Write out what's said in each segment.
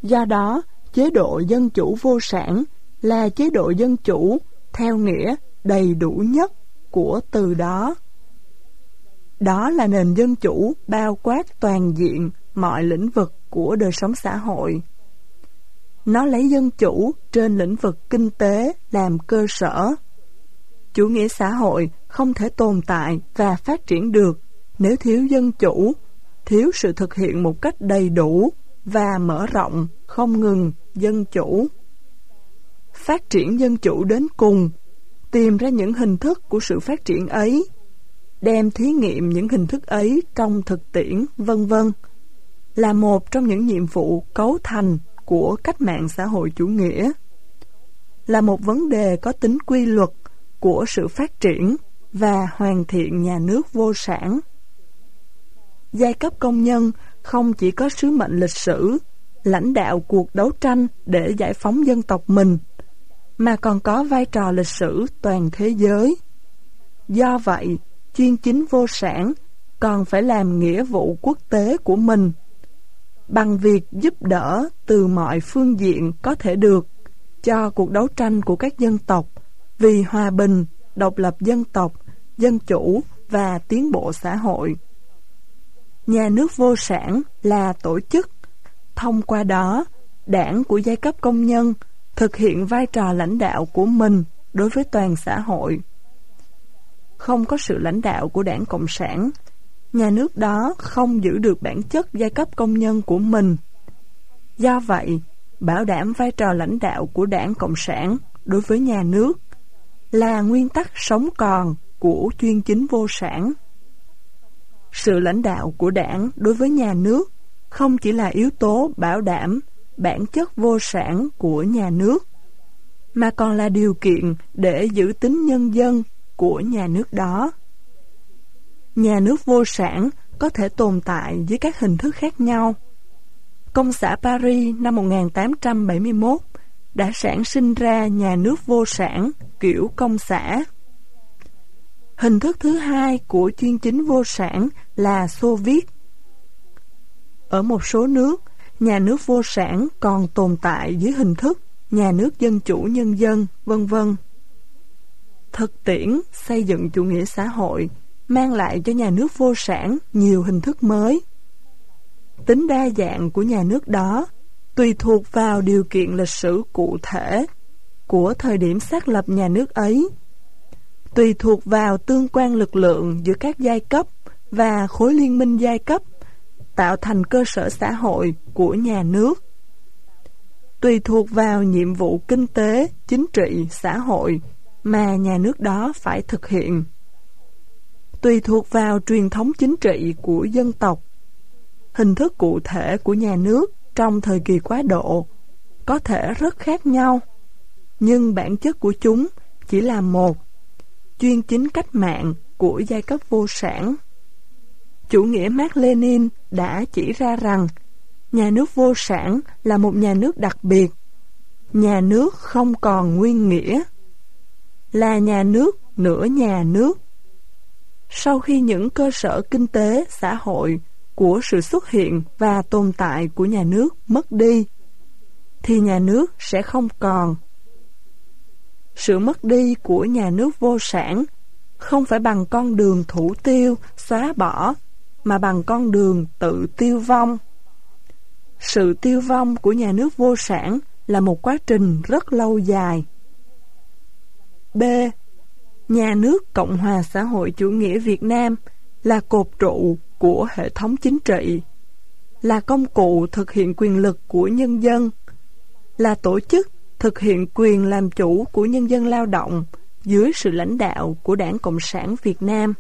Do đó, chế độ dân chủ vô sản là chế độ dân chủ theo nghĩa đầy đủ nhất của từ đó. Đó là nền dân chủ bao quát toàn diện mọi lĩnh vực của đời sống xã hội. Nó lấy dân chủ trên lĩnh vực kinh tế làm cơ sở. Chủ nghĩa xã hội không thể tồn tại và phát triển được nếu thiếu dân chủ, thiếu sự thực hiện một cách đầy đủ và mở rộng không ngừng dân chủ. Phát triển dân chủ đến cùng, tìm ra những hình thức của sự phát triển ấy, đem thí nghiệm những hình thức ấy trong thực tiễn, vân vân, là một trong những nhiệm vụ cấu thành của cách mạng xã hội chủ nghĩa, là một vấn đề có tính quy luật của sự phát triển và hoàn thiện nhà nước vô sản. Giai cấp công nhân không chỉ có sứ mệnh lịch sử, lãnh đạo cuộc đấu tranh để giải phóng dân tộc mình, mà còn có vai trò lịch sử toàn thế giới. Do vậy, chuyên chính vô sản còn phải làm nghĩa vụ quốc tế của mình, bằng việc giúp đỡ từ mọi phương diện có thể được cho cuộc đấu tranh của các dân tộc vì hòa bình, độc lập dân tộc, dân chủ và tiến bộ xã hội. Nhà nước vô sản là tổ chức, thông qua đó, đảng của giai cấp công nhân thực hiện vai trò lãnh đạo của mình đối với toàn xã hội. Không có sự lãnh đạo của đảng Cộng sản, nhà nước đó không giữ được bản chất giai cấp công nhân của mình. Do vậy, bảo đảm vai trò lãnh đạo của đảng Cộng sản đối với nhà nước là nguyên tắc sống còn của chuyên chính vô sản. Sự lãnh đạo của đảng đối với nhà nước không chỉ là yếu tố bảo đảm bản chất vô sản của nhà nước, mà còn là điều kiện để giữ tính nhân dân của nhà nước đó. Nhà nước vô sản có thể tồn tại dưới các hình thức khác nhau. Công xã Paris năm 1871 đã sản sinh ra nhà nước vô sản kiểu công xã. Hình thức thứ hai của chuyên chính vô sản là Xô Viết. Ở một số nước, nhà nước vô sản còn tồn tại dưới hình thức nhà nước dân chủ nhân dân, vân vân. Thực tiễn xây dựng chủ nghĩa xã hội mang lại cho nhà nước vô sản nhiều hình thức mới. Tính đa dạng của nhà nước đó tùy thuộc vào điều kiện lịch sử cụ thể của thời điểm xác lập nhà nước ấy, tùy thuộc vào tương quan lực lượng giữa các giai cấp và khối liên minh giai cấp tạo thành cơ sở xã hội của nhà nước, tùy thuộc vào nhiệm vụ kinh tế, chính trị, xã hội mà nhà nước đó phải thực hiện, tùy thuộc vào truyền thống chính trị của dân tộc. Hình thức cụ thể của nhà nước trong thời kỳ quá độ có thể rất khác nhau, nhưng bản chất của chúng chỉ là một: chuyên chính cách mạng của giai cấp vô sản. Chủ nghĩa Mác Lênin đã chỉ ra rằng nhà nước vô sản là một nhà nước đặc biệt, nhà nước không còn nguyên nghĩa, là nhà nước nửa nhà nước. Sau khi những cơ sở kinh tế, xã hội của sự xuất hiện và tồn tại của nhà nước mất đi, thì nhà nước sẽ không còn. Sự mất đi của nhà nước vô sản không phải bằng con đường thủ tiêu, xóa bỏ, mà bằng con đường tự tiêu vong. Sự tiêu vong của nhà nước vô sản là một quá trình rất lâu dài. B. Nhà nước Cộng hòa xã hội chủ nghĩa Việt Nam là cột trụ của hệ thống chính trị, là công cụ thực hiện quyền lực của nhân dân, là tổ chức thực hiện quyền làm chủ của nhân dân lao động dưới sự lãnh đạo của Đảng Cộng sản Việt Nam.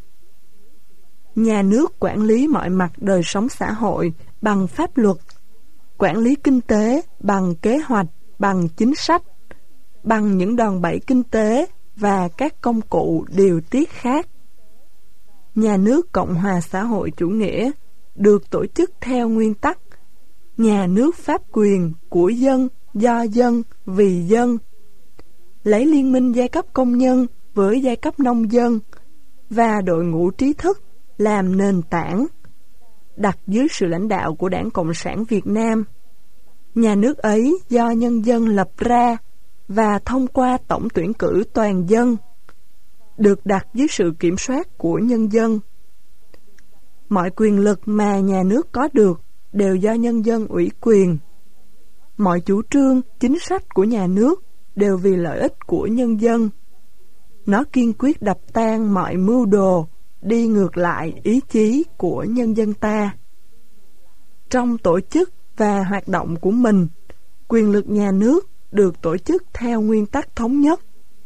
Nhà nước quản lý mọi mặt đời sống xã hội bằng pháp luật, quản lý kinh tế bằng kế hoạch, bằng chính sách, bằng những đòn bẩy kinh tế và các công cụ điều tiết khác. Nhà nước Cộng hòa xã hội chủ nghĩa được tổ chức theo nguyên tắc nhà nước pháp quyền của dân, do dân, vì dân, lấy liên minh giai cấp công nhân với giai cấp nông dân và đội ngũ trí thức làm nền tảng, đặt dưới sự lãnh đạo của Đảng Cộng sản Việt Nam. Nhà nước ấy do nhân dân lập ra và thông qua tổng tuyển cử toàn dân, được đặt dưới sự kiểm soát của nhân dân. Mọi quyền lực mà nhà nước có được đều do nhân dân ủy quyền. Mọi chủ trương, chính sách của nhà nước đều vì lợi ích của nhân dân. Nó kiên quyết đập tan mọi mưu đồ đi ngược lại ý chí của nhân dân ta. Trong tổ chức và hoạt động của mình, quyền lực nhà nước được tổ chức theo nguyên tắc thống nhất,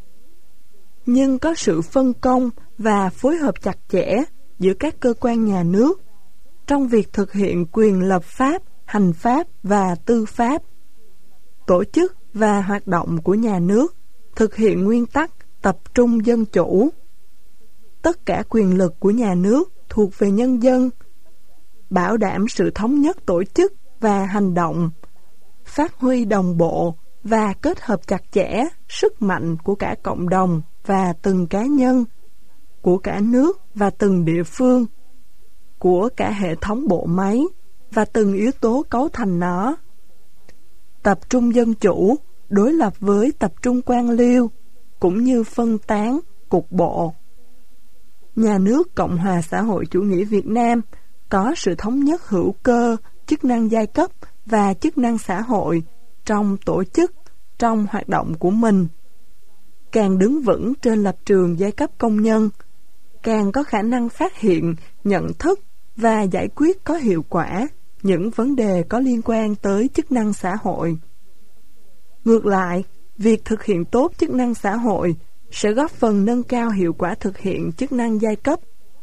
nhưng có sự phân công và phối hợp chặt chẽ giữa các cơ quan nhà nước trong việc thực hiện quyền lập pháp, hành pháp và tư pháp. Tổ chức và hoạt động của nhà nước thực hiện nguyên tắc tập trung dân chủ. Tất cả quyền lực của nhà nước thuộc về nhân dân, bảo đảm sự thống nhất tổ chức và hành động, phát huy đồng bộ và kết hợp chặt chẽ sức mạnh của cả cộng đồng và từng cá nhân, của cả nước và từng địa phương, của cả hệ thống bộ máy và từng yếu tố cấu thành nó. Tập trung dân chủ đối lập với tập trung quan liêu, cũng như phân tán, cục bộ. Nhà nước Cộng hòa xã hội chủ nghĩa Việt Nam có sự thống nhất hữu cơ, chức năng giai cấp và chức năng xã hội trong tổ chức, trong hoạt động của mình. Càng đứng vững trên lập trường giai cấp công nhân, càng có khả năng phát hiện, nhận thức và giải quyết có hiệu quả những vấn đề có liên quan tới chức năng xã hội. Ngược lại, việc thực hiện tốt chức năng xã hội sẽ góp phần nâng cao hiệu quả thực hiện chức năng giai cấp.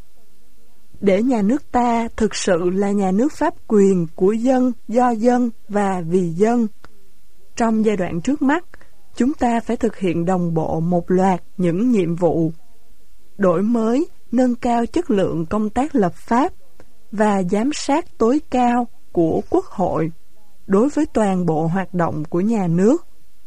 Để nhà nước ta thực sự là nhà nước pháp quyền của dân, do dân và vì dân, trong giai đoạn trước mắt, chúng ta phải thực hiện đồng bộ một loạt những nhiệm vụ: đổi mới, nâng cao chất lượng công tác lập pháp và giám sát tối cao của Quốc hội đối với toàn bộ hoạt động của nhà nước;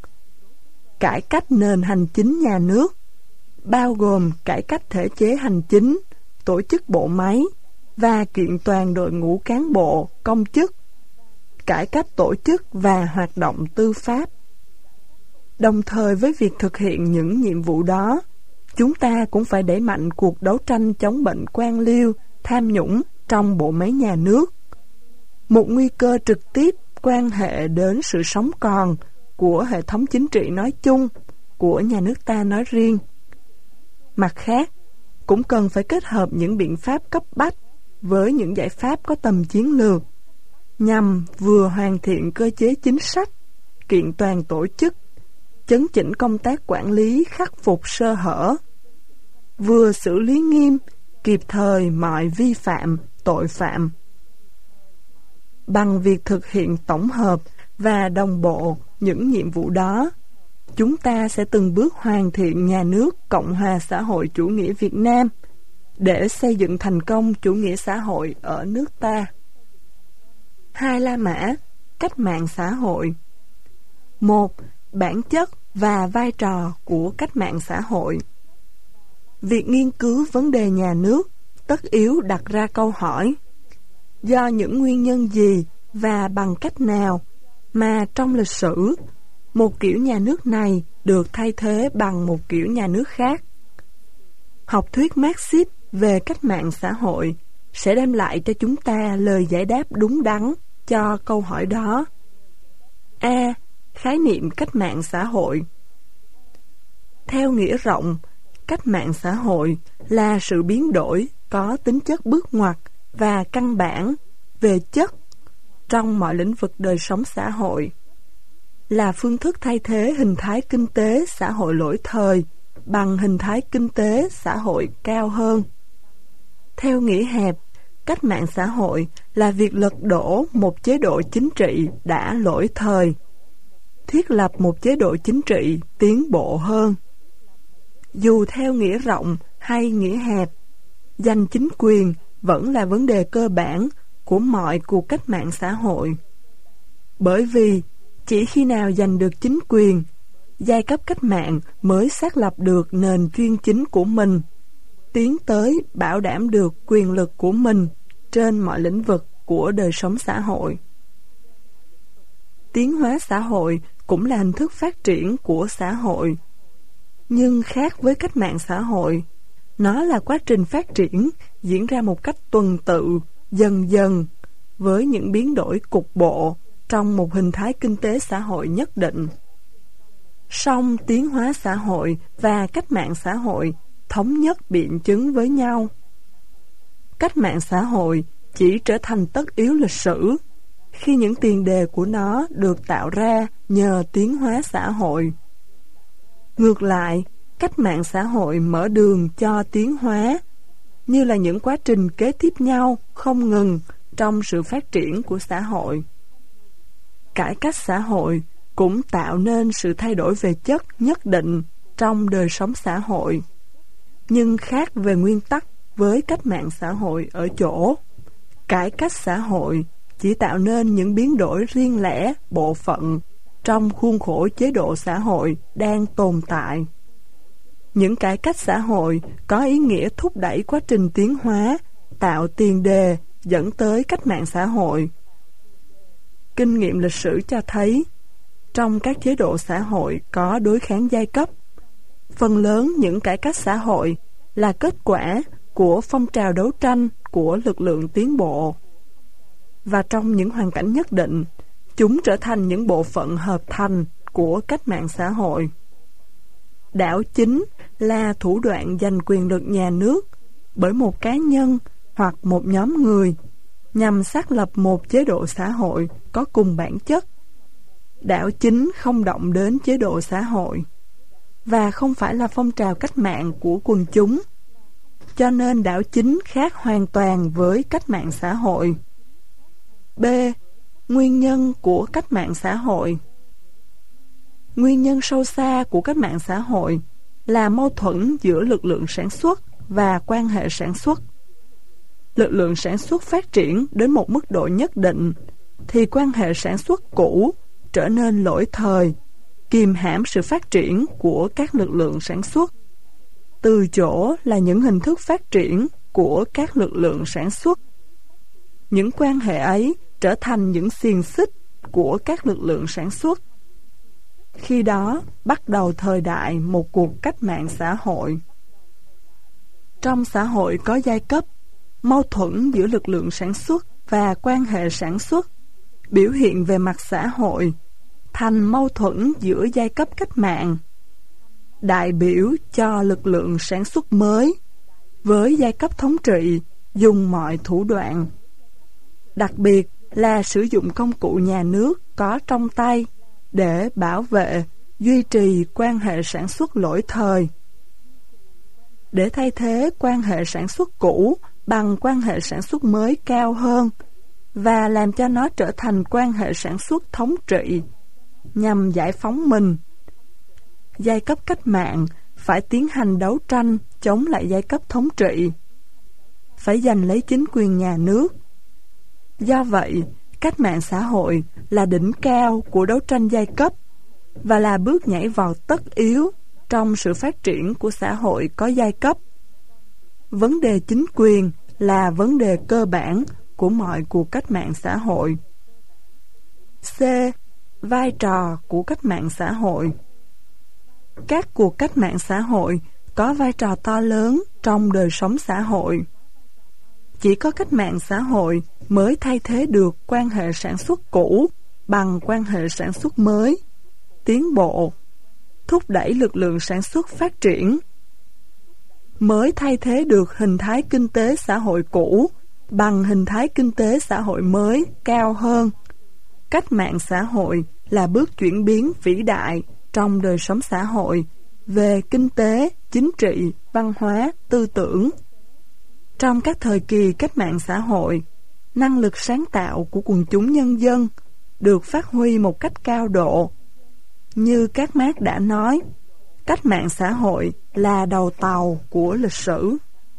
cải cách nền hành chính nhà nước, bao gồm cải cách thể chế hành chính, tổ chức bộ máy và kiện toàn đội ngũ cán bộ, công chức; cải cách tổ chức và hoạt động tư pháp. Đồng thời với việc thực hiện những nhiệm vụ đó, chúng ta cũng phải đẩy mạnh cuộc đấu tranh chống bệnh quan liêu, tham nhũng trong bộ máy nhà nước, một nguy cơ trực tiếp quan hệ đến sự sống còn của hệ thống chính trị nói chung, của nhà nước ta nói riêng. Mặt khác, cũng cần phải kết hợp những biện pháp cấp bách với những giải pháp có tầm chiến lược, nhằm vừa hoàn thiện cơ chế chính sách, kiện toàn tổ chức, chấn chỉnh công tác quản lý, khắc phục sơ hở, vừa xử lý nghiêm, kịp thời mọi vi phạm, tội phạm. Bằng việc thực hiện tổng hợp và đồng bộ những nhiệm vụ đó, chúng ta sẽ từng bước hoàn thiện nhà nước Cộng hòa xã hội chủ nghĩa Việt Nam để xây dựng thành công chủ nghĩa xã hội ở nước ta. 2 La Mã, cách mạng xã hội. 1. Bản chất và vai trò của cách mạng xã hội. Việc nghiên cứu vấn đề nhà nước tất yếu đặt ra câu hỏi: do những nguyên nhân gì và bằng cách nào mà trong lịch sử một kiểu nhà nước này được thay thế bằng một kiểu nhà nước khác? Học thuyết Marxist về cách mạng xã hội sẽ đem lại cho chúng ta lời giải đáp đúng đắn cho câu hỏi đó. A. Khái niệm cách mạng xã hội. Theo nghĩa rộng, cách mạng xã hội là sự biến đổi có tính chất bước ngoặt và căn bản về chất trong mọi lĩnh vực đời sống xã hội, là phương thức thay thế hình thái kinh tế xã hội lỗi thời bằng hình thái kinh tế xã hội cao hơn. Theo nghĩa hẹp, cách mạng xã hội là việc lật đổ một chế độ chính trị đã lỗi thời, thiết lập một chế độ chính trị tiến bộ hơn. Dù theo nghĩa rộng hay nghĩa hẹp, giành chính quyền vẫn là vấn đề cơ bản của mọi cuộc cách mạng xã hội. Bởi vì chỉ khi nào giành được chính quyền, giai cấp cách mạng mới xác lập được nền chuyên chính của mình, tiến tới bảo đảm được quyền lực của mình trên mọi lĩnh vực của đời sống xã hội. tiến hóa xã hội cũng là hình thức phát triển của xã hội. Nhưng khác với cách mạng xã hội, nó là quá trình phát triển diễn ra một cách tuần tự, dần dần, với những biến đổi cục bộ trong một hình thái kinh tế xã hội nhất định. Song tiến hóa xã hội và cách mạng xã hội thống nhất biện chứng với nhau. Cách mạng xã hội chỉ trở thành tất yếu lịch sử khi những tiền đề của nó được tạo ra nhờ tiến hóa xã hội. Ngược lại, cách mạng xã hội mở đường cho tiến hóa, như là những quá trình kế tiếp nhau không ngừng trong sự phát triển của xã hội. Cải cách xã hội cũng tạo nên sự thay đổi về chất nhất định trong đời sống xã hội, nhưng khác về nguyên tắc với cách mạng xã hội ở chỗ, cải cách xã hội chỉ tạo nên những biến đổi riêng lẻ, bộ phận trong khuôn khổ chế độ xã hội đang tồn tại. Những cải cách xã hội có ý nghĩa thúc đẩy quá trình tiến hóa, tạo tiền đề dẫn tới cách mạng xã hội. Kinh nghiệm lịch sử cho thấy, trong các chế độ xã hội có đối kháng giai cấp, phần lớn những cải cách xã hội là kết quả của phong trào đấu tranh của lực lượng tiến bộ. Và trong những hoàn cảnh nhất định, chúng trở thành những bộ phận hợp thành của cách mạng xã hội. Đảo chính là thủ đoạn giành quyền lực nhà nước bởi một cá nhân hoặc một nhóm người nhằm xác lập một chế độ xã hội có cùng bản chất. Đảo chính không động đến chế độ xã hội và không phải là phong trào cách mạng của quần chúng, cho nên đảo chính khác hoàn toàn với cách mạng xã hội. B. Nguyên nhân của cách mạng xã hội. Nguyên nhân sâu xa của cách mạng xã hội là mâu thuẫn giữa lực lượng sản xuất và quan hệ sản xuất. Lực lượng sản xuất phát triển đến một mức độ nhất định thì quan hệ sản xuất cũ trở nên lỗi thời, kìm hãm sự phát triển của các lực lượng sản xuất. Từ chỗ là những hình thức phát triển của các lực lượng sản xuất. Những quan hệ ấy trở thành những xiềng xích của các lực lượng sản xuất. Khi đó bắt đầu thời đại một cuộc cách mạng xã hội. Trong xã hội có giai cấp, mâu thuẫn giữa lực lượng sản xuất và quan hệ sản xuất biểu hiện về mặt xã hội thành mâu thuẫn giữa giai cấp cách mạng, đại biểu cho lực lượng sản xuất mới, với giai cấp thống trị dùng mọi thủ đoạn, đặc biệt là sử dụng công cụ nhà nước có trong tay để bảo vệ, duy trì quan hệ sản xuất lỗi thời. Để thay thế quan hệ sản xuất cũ bằng quan hệ sản xuất mới cao hơn và làm cho nó trở thành quan hệ sản xuất thống trị nhằm giải phóng mình, giai cấp cách mạng phải tiến hành đấu tranh chống lại giai cấp thống trị, phải giành lấy chính quyền nhà nước. Do vậy, cách mạng xã hội là đỉnh cao của đấu tranh giai cấp và là bước nhảy vọt tất yếu trong sự phát triển của xã hội có giai cấp. Vấn đề chính quyền là vấn đề cơ bản của mọi cuộc cách mạng xã hội. C. Vai trò của cách mạng xã hội. Các cuộc cách mạng xã hội có vai trò to lớn trong đời sống xã hội. Chỉ có cách mạng xã hội mới thay thế được quan hệ sản xuất cũ bằng quan hệ sản xuất mới, tiến bộ, thúc đẩy lực lượng sản xuất phát triển, mới thay thế được hình thái kinh tế xã hội cũ bằng hình thái kinh tế xã hội mới cao hơn. Cách mạng xã hội là bước chuyển biến vĩ đại trong đời sống xã hội về kinh tế, chính trị, văn hóa, tư tưởng. Trong các thời kỳ cách mạng xã hội, năng lực sáng tạo của quần chúng nhân dân được phát huy một cách cao độ. Như các Mác đã nói, cách mạng xã hội là đầu tàu của lịch sử.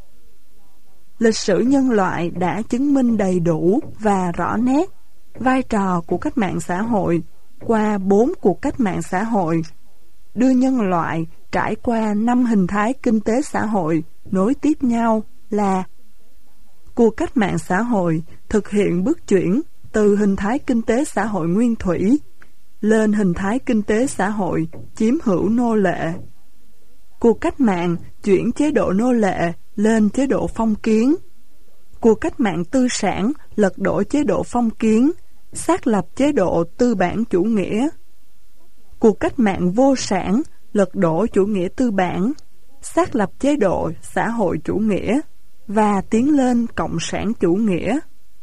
Lịch sử nhân loại đã chứng minh đầy đủ và rõ nét vai trò của cách mạng xã hội qua 4 cuộc cách mạng xã hội, đưa nhân loại trải qua 5 hình thái kinh tế xã hội nối tiếp nhau là: cuộc cách mạng xã hội thực hiện bước chuyển từ hình thái kinh tế xã hội nguyên thủy lên hình thái kinh tế xã hội chiếm hữu nô lệ. Cuộc cách mạng chuyển chế độ nô lệ lên chế độ phong kiến. Cuộc cách mạng tư sản lật đổ chế độ phong kiến, xác lập chế độ tư bản chủ nghĩa. Cuộc cách mạng vô sản lật đổ chủ nghĩa tư bản, xác lập chế độ xã hội chủ nghĩa và tiến lên cộng sản chủ nghĩa.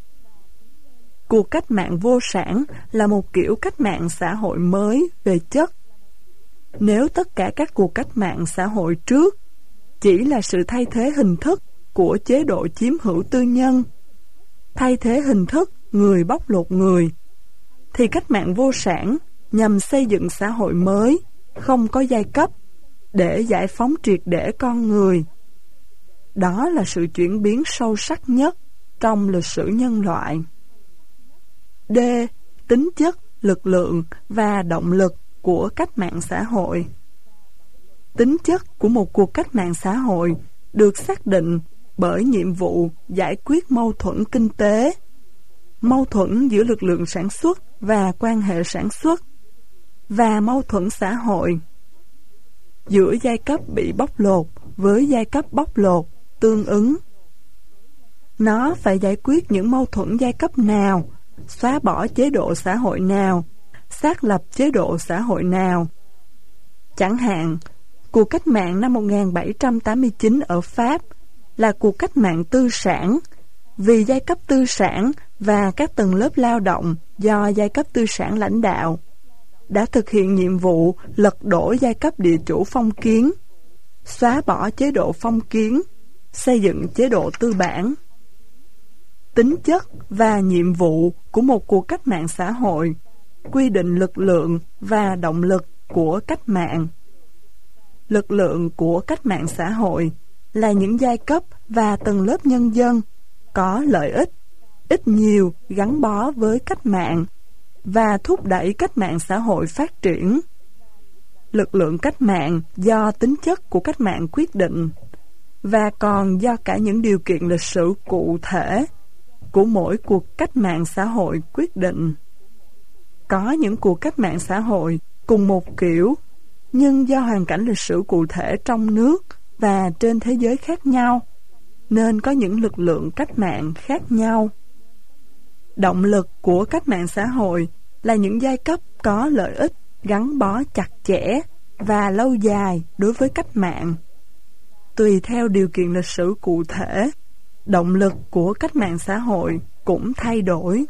Cuộc cách mạng vô sản là một kiểu cách mạng xã hội mới về chất. Nếu tất cả các cuộc cách mạng xã hội trước chỉ là sự thay thế hình thức của chế độ chiếm hữu tư nhân, thay thế hình thức người bóc lột người, thì cách mạng vô sản nhằm xây dựng xã hội mới, không có giai cấp, để giải phóng triệt để con người. Đó là sự chuyển biến sâu sắc nhất trong lịch sử nhân loại. D. Tính chất, lực lượng và động lực của cách mạng xã hội. Tính chất của một cuộc cách mạng xã hội được xác định bởi nhiệm vụ giải quyết mâu thuẫn kinh tế, mâu thuẫn giữa lực lượng sản xuất và quan hệ sản xuất, và mâu thuẫn xã hội giữa giai cấp bị bóc lột với giai cấp bóc lột tương ứng. Nó phải giải quyết những mâu thuẫn giai cấp nào, xóa bỏ chế độ xã hội nào, xác lập chế độ xã hội nào. Chẳng hạn, cuộc cách mạng năm 1789 ở Pháp là cuộc cách mạng tư sản, vì giai cấp tư sản và các tầng lớp lao động do giai cấp tư sản lãnh đạo đã thực hiện nhiệm vụ lật đổ giai cấp địa chủ phong kiến, xóa bỏ chế độ phong kiến, xây dựng chế độ tư bản. Tính chất và nhiệm vụ của một cuộc cách mạng xã hội quy định lực lượng và động lực của cách mạng. Lực lượng của cách mạng xã hội là những giai cấp và tầng lớp nhân dân có lợi ích, ít nhiều gắn bó với cách mạng và thúc đẩy cách mạng xã hội phát triển. Lực lượng cách mạng do tính chất của cách mạng quyết định, và còn do cả những điều kiện lịch sử cụ thể của mỗi cuộc cách mạng xã hội quyết định. Có những cuộc cách mạng xã hội cùng một kiểu, nhưng do hoàn cảnh lịch sử cụ thể trong nước và trên thế giới khác nhau, nên có những lực lượng cách mạng khác nhau. Động lực của cách mạng xã hội là những giai cấp có lợi ích gắn bó chặt chẽ và lâu dài đối với cách mạng. Tùy theo điều kiện lịch sử cụ thể, động lực của cách mạng xã hội cũng thay đổi.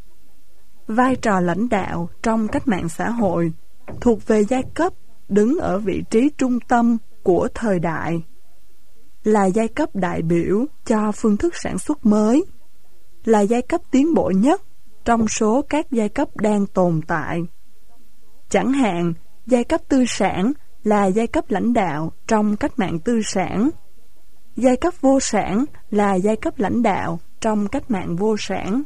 Vai trò lãnh đạo trong cách mạng xã hội thuộc về giai cấp đứng ở vị trí trung tâm của thời đại, là giai cấp đại biểu cho phương thức sản xuất mới, là giai cấp tiến bộ nhất trong số các giai cấp đang tồn tại. Chẳng hạn, giai cấp tư sản là giai cấp lãnh đạo trong cách mạng tư sản, giai cấp vô sản là giai cấp lãnh đạo trong cách mạng vô sản.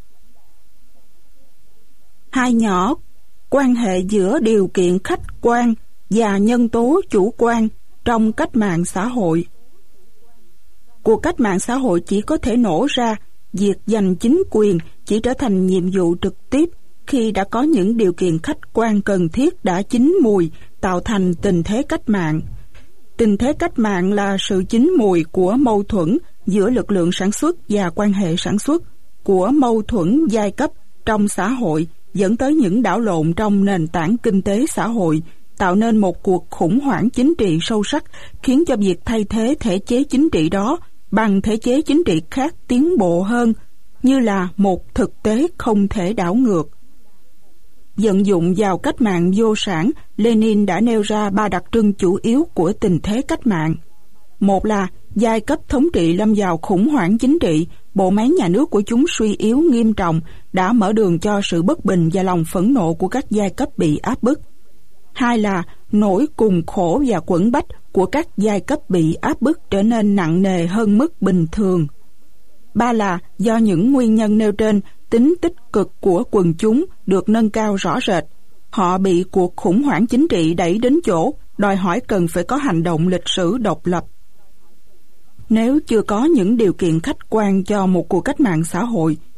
Hai nhỏ, quan hệ giữa điều kiện khách quan và nhân tố chủ quan trong cách mạng xã hội. Cuộc cách mạng xã hội chỉ có thể nổ ra, việc giành chính quyền chỉ trở thành nhiệm vụ trực tiếp khi đã có những điều kiện khách quan cần thiết đã chín mùi tạo thành tình thế cách mạng. Tình thế cách mạng là sự chín mùi của mâu thuẫn giữa lực lượng sản xuất và quan hệ sản xuất, của mâu thuẫn giai cấp trong xã hội dẫn tới những đảo lộn trong nền tảng kinh tế xã hội, tạo nên một cuộc khủng hoảng chính trị sâu sắc, khiến cho việc thay thế thể chế chính trị đó bằng thể chế chính trị khác tiến bộ hơn, như là một thực tế không thể đảo ngược. Vận dụng vào cách mạng vô sản, Lenin đã nêu ra 3 đặc trưng chủ yếu của tình thế cách mạng. Một là giai cấp thống trị lâm vào khủng hoảng chính trị, bộ máy nhà nước của chúng suy yếu nghiêm trọng, đã mở đường cho sự bất bình và lòng phẫn nộ của các giai cấp bị áp bức. Hai là nỗi cùng khổ và quẫn bách của các giai cấp bị áp bức trở nên nặng nề hơn mức bình thường. Ba là do những nguyên nhân nêu trên, tính tích cực của quần chúng được nâng cao rõ rệt. Họ bị cuộc khủng hoảng chính trị đẩy đến chỗ đòi hỏi cần phải có hành động lịch sử độc lập. Nếu chưa có những điều kiện khách quan cho một cuộc cách mạng xã hội,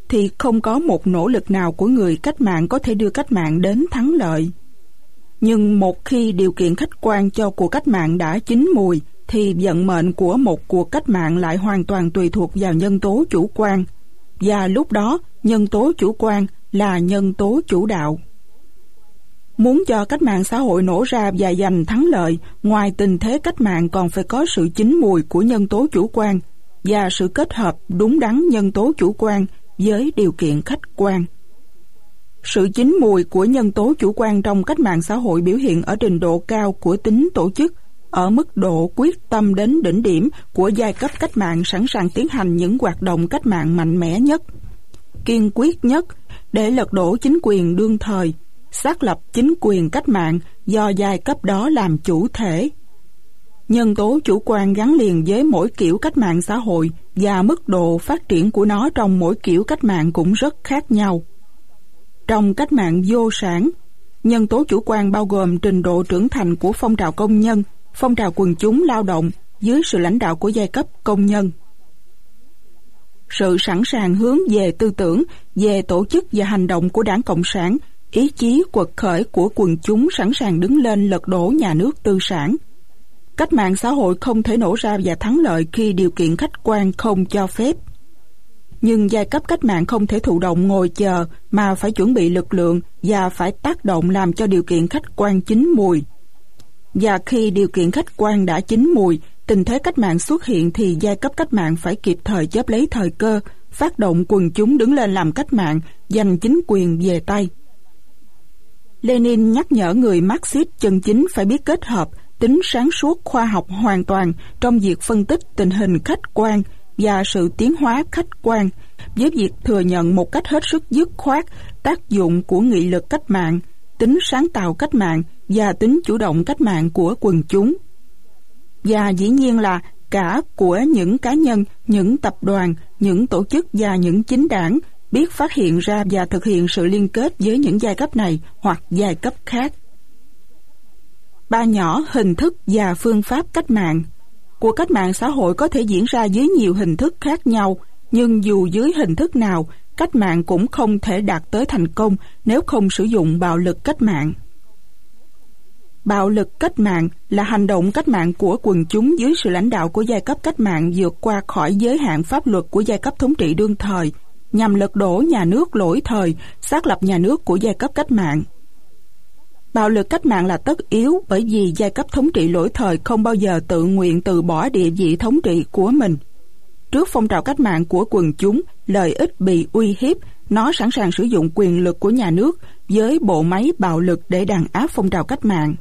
thì không có một nỗ lực nào của người cách mạng có thể đưa cách mạng đến thắng lợi. Nhưng một khi điều kiện khách quan cho cuộc cách mạng đã chín mùi, thì vận mệnh của một cuộc cách mạng lại hoàn toàn tùy thuộc vào nhân tố chủ quan. Và lúc đó, nhân tố chủ quan là nhân tố chủ đạo. Muốn cho cách mạng xã hội nổ ra và giành thắng lợi, ngoài tình thế cách mạng còn phải có sự chín mùi của nhân tố chủ quan và sự kết hợp đúng đắn nhân tố chủ quan với điều kiện khách quan. Sự chín mùi của nhân tố chủ quan trong cách mạng xã hội biểu hiện ở trình độ cao của tính tổ chức, ở mức độ quyết tâm đến đỉnh điểm của giai cấp cách mạng sẵn sàng tiến hành những hoạt động cách mạng mạnh mẽ nhất, kiên quyết nhất để lật đổ chính quyền đương thời, xác lập chính quyền cách mạng do giai cấp đó làm chủ thể. Nhân tố chủ quan gắn liền với mỗi kiểu cách mạng xã hội và mức độ phát triển của nó trong mỗi kiểu cách mạng cũng rất khác nhau. Trong cách mạng vô sản, nhân tố chủ quan bao gồm trình độ trưởng thành của phong trào công nhân, phong trào quần chúng lao động dưới sự lãnh đạo của giai cấp công nhân. Sự sẵn sàng hướng về tư tưởng, về tổ chức và hành động của Đảng Cộng sản, ý chí quật khởi của quần chúng sẵn sàng đứng lên lật đổ nhà nước tư sản. Cách mạng xã hội không thể nổ ra và thắng lợi khi điều kiện khách quan không cho phép. Nhưng giai cấp cách mạng không thể thụ động ngồi chờ mà phải chuẩn bị lực lượng và phải tác động làm cho điều kiện khách quan chín mùi. Và khi điều kiện khách quan đã chín mùi, tình thế cách mạng xuất hiện thì giai cấp cách mạng phải kịp thời chớp lấy thời cơ, phát động quần chúng đứng lên làm cách mạng, giành chính quyền về tay. Lenin nhắc nhở người Marxist chân chính phải biết kết hợp tính sáng suốt khoa học hoàn toàn trong việc phân tích tình hình khách quan và sự tiến hóa khách quan với việc thừa nhận một cách hết sức dứt khoát tác dụng của nghị lực cách mạng, tính sáng tạo cách mạng và tính chủ động cách mạng của quần chúng. Và dĩ nhiên là cả của những cá nhân, những tập đoàn, những tổ chức và những chính đảng biết phát hiện ra và thực hiện sự liên kết với những giai cấp này hoặc giai cấp khác. Ba nhỏ hình thức và phương pháp cách mạng. Cuộc cách mạng xã hội có thể diễn ra dưới nhiều hình thức khác nhau, nhưng dù dưới hình thức nào, cách mạng cũng không thể đạt tới thành công nếu không sử dụng bạo lực cách mạng. Bạo lực cách mạng là hành động cách mạng của quần chúng dưới sự lãnh đạo của giai cấp cách mạng vượt qua khỏi giới hạn pháp luật của giai cấp thống trị đương thời, nhằm lật đổ nhà nước lỗi thời, xác lập nhà nước của giai cấp cách mạng. Bạo lực cách mạng là tất yếu bởi vì giai cấp thống trị lỗi thời không bao giờ tự nguyện từ bỏ địa vị thống trị của mình. Trước phong trào cách mạng của quần chúng, lợi ích bị uy hiếp, nó sẵn sàng sử dụng quyền lực của nhà nước với bộ máy bạo lực để đàn áp phong trào cách mạng.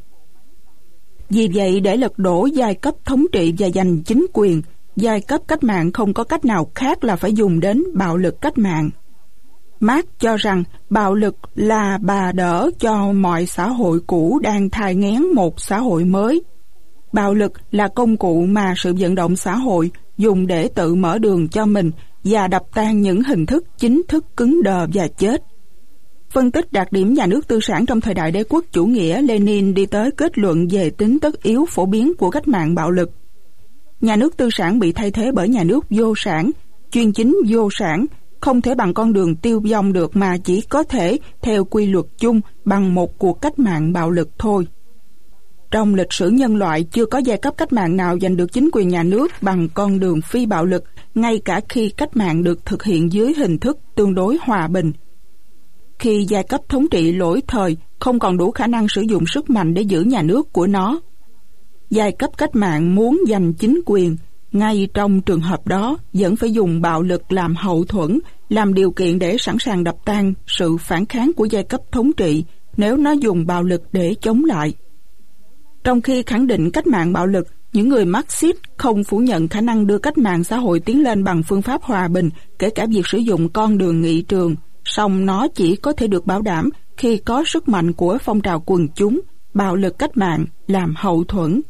Vì vậy, để lật đổ giai cấp thống trị và giành chính quyền, giai cấp cách mạng không có cách nào khác là phải dùng đến bạo lực cách mạng. Marx cho rằng bạo lực là bà đỡ cho mọi xã hội cũ đang thai nghén một xã hội mới. Bạo lực là công cụ mà sự vận động xã hội dùng để tự mở đường cho mình và đập tan những hình thức chính thức cứng đờ và chết. Phân tích đặc điểm nhà nước tư sản trong thời đại đế quốc chủ nghĩa, Lenin đi tới kết luận về tính tất yếu phổ biến của cách mạng bạo lực. Nhà nước tư sản bị thay thế bởi nhà nước vô sản, chuyên chính vô sản, không thể bằng con đường tiêu vong được mà chỉ có thể theo quy luật chung bằng một cuộc cách mạng bạo lực thôi. Trong lịch sử nhân loại chưa có giai cấp cách mạng nào giành được chính quyền nhà nước bằng con đường phi bạo lực, ngay cả khi cách mạng được thực hiện dưới hình thức tương đối hòa bình. Khi giai cấp thống trị lỗi thời không còn đủ khả năng sử dụng sức mạnh để giữ nhà nước của nó, giai cấp cách mạng muốn giành chính quyền, ngay trong trường hợp đó vẫn phải dùng bạo lực làm hậu thuẫn, làm điều kiện để sẵn sàng đập tan sự phản kháng của giai cấp thống trị nếu nó dùng bạo lực để chống lại. Trong khi khẳng định cách mạng bạo lực, những người Marxist không phủ nhận khả năng đưa cách mạng xã hội tiến lên bằng phương pháp hòa bình, kể cả việc sử dụng con đường nghị trường, song nó chỉ có thể được bảo đảm khi có sức mạnh của phong trào quần chúng, bạo lực cách mạng làm hậu thuẫn.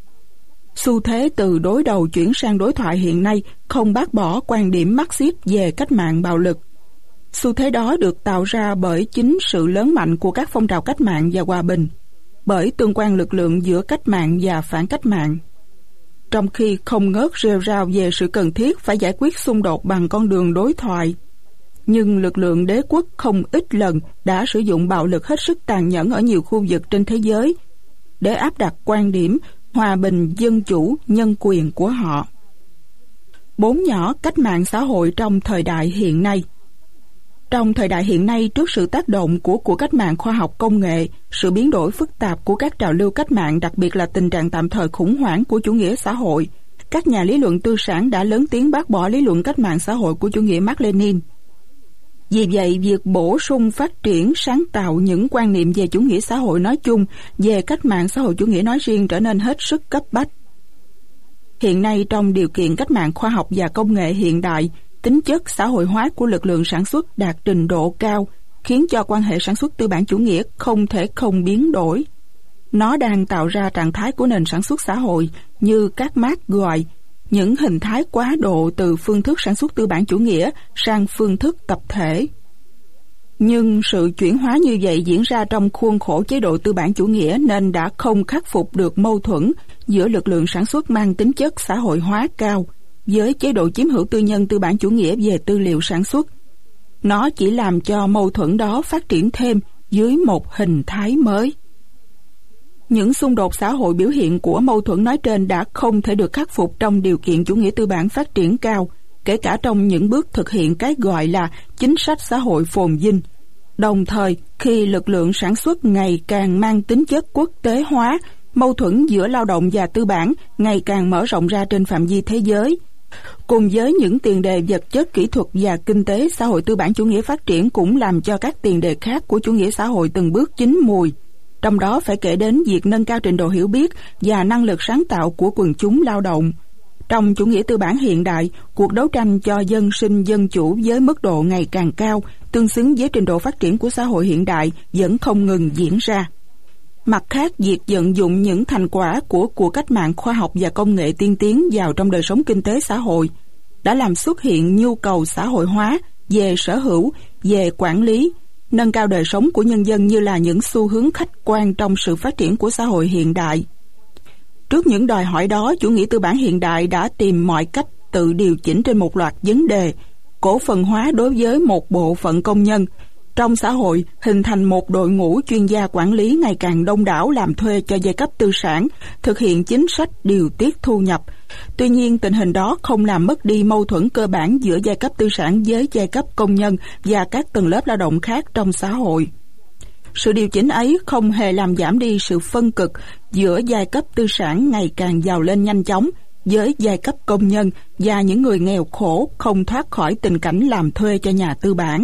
Xu thế từ đối đầu chuyển sang đối thoại hiện nay không bác bỏ quan điểm Marxist về cách mạng bạo lực. Xu thế đó được tạo ra bởi chính sự lớn mạnh của các phong trào cách mạng và hòa bình, bởi tương quan lực lượng giữa cách mạng và phản cách mạng. Trong khi không ngớt rêu rao về sự cần thiết phải giải quyết xung đột bằng con đường đối thoại, nhưng lực lượng đế quốc không ít lần đã sử dụng bạo lực hết sức tàn nhẫn ở nhiều khu vực trên thế giới để áp đặt quan điểm hòa bình, dân chủ, nhân quyền của họ. 4 nhỏ cách mạng xã hội trong thời đại hiện nay. Trong thời đại hiện nay, trước sự tác động của cuộc cách mạng khoa học công nghệ, sự biến đổi phức tạp của các trào lưu cách mạng, đặc biệt là tình trạng tạm thời khủng hoảng của chủ nghĩa xã hội, các nhà lý luận tư sản đã lớn tiếng bác bỏ lý luận cách mạng xã hội của chủ nghĩa Mác Lênin. Vì vậy, việc bổ sung, phát triển, sáng tạo những quan niệm về chủ nghĩa xã hội nói chung, về cách mạng xã hội chủ nghĩa nói riêng trở nên hết sức cấp bách. Hiện nay, trong điều kiện cách mạng khoa học và công nghệ hiện đại, tính chất xã hội hóa của lực lượng sản xuất đạt trình độ cao, khiến cho quan hệ sản xuất tư bản chủ nghĩa không thể không biến đổi. Nó đang tạo ra trạng thái của nền sản xuất xã hội như các Marx gọi những hình thái quá độ từ phương thức sản xuất tư bản chủ nghĩa sang phương thức tập thể. Nhưng sự chuyển hóa như vậy diễn ra trong khuôn khổ chế độ tư bản chủ nghĩa nên đã không khắc phục được mâu thuẫn giữa lực lượng sản xuất mang tính chất xã hội hóa cao với chế độ chiếm hữu tư nhân tư bản chủ nghĩa về tư liệu sản xuất. Nó chỉ làm cho mâu thuẫn đó phát triển thêm dưới một hình thái mới. Những xung đột xã hội biểu hiện của mâu thuẫn nói trên đã không thể được khắc phục trong điều kiện chủ nghĩa tư bản phát triển cao, kể cả trong những bước thực hiện cái gọi là chính sách xã hội phồn vinh. Đồng thời, khi lực lượng sản xuất ngày càng mang tính chất quốc tế hóa, mâu thuẫn giữa lao động và tư bản ngày càng mở rộng ra trên phạm vi thế giới. Cùng với những tiền đề vật chất, kỹ thuật và kinh tế, xã hội tư bản chủ nghĩa phát triển cũng làm cho các tiền đề khác của chủ nghĩa xã hội từng bước chín mùi. Trong đó phải kể đến việc nâng cao trình độ hiểu biết và năng lực sáng tạo của quần chúng lao động. Trong chủ nghĩa tư bản hiện đại, cuộc đấu tranh cho dân sinh dân chủ với mức độ ngày càng cao, tương xứng với trình độ phát triển của xã hội hiện đại vẫn không ngừng diễn ra. Mặt khác, việc vận dụng những thành quả của cuộc cách mạng khoa học và công nghệ tiên tiến vào trong đời sống kinh tế xã hội đã làm xuất hiện nhu cầu xã hội hóa về sở hữu, về quản lý, nâng cao đời sống của nhân dân như là những xu hướng khách quan trong sự phát triển của xã hội hiện đại. Trước những đòi hỏi đó, chủ nghĩa tư bản hiện đại đã tìm mọi cách tự điều chỉnh trên một loạt vấn đề, cổ phần hóa đối với một bộ phận công nhân. Trong xã hội, hình thành một đội ngũ chuyên gia quản lý ngày càng đông đảo làm thuê cho giai cấp tư sản, thực hiện chính sách điều tiết thu nhập. Tuy nhiên, tình hình đó không làm mất đi mâu thuẫn cơ bản giữa giai cấp tư sản với giai cấp công nhân và các tầng lớp lao động khác trong xã hội. Sự điều chỉnh ấy không hề làm giảm đi sự phân cực giữa giai cấp tư sản ngày càng giàu lên nhanh chóng với giai cấp công nhân và những người nghèo khổ không thoát khỏi tình cảnh làm thuê cho nhà tư bản.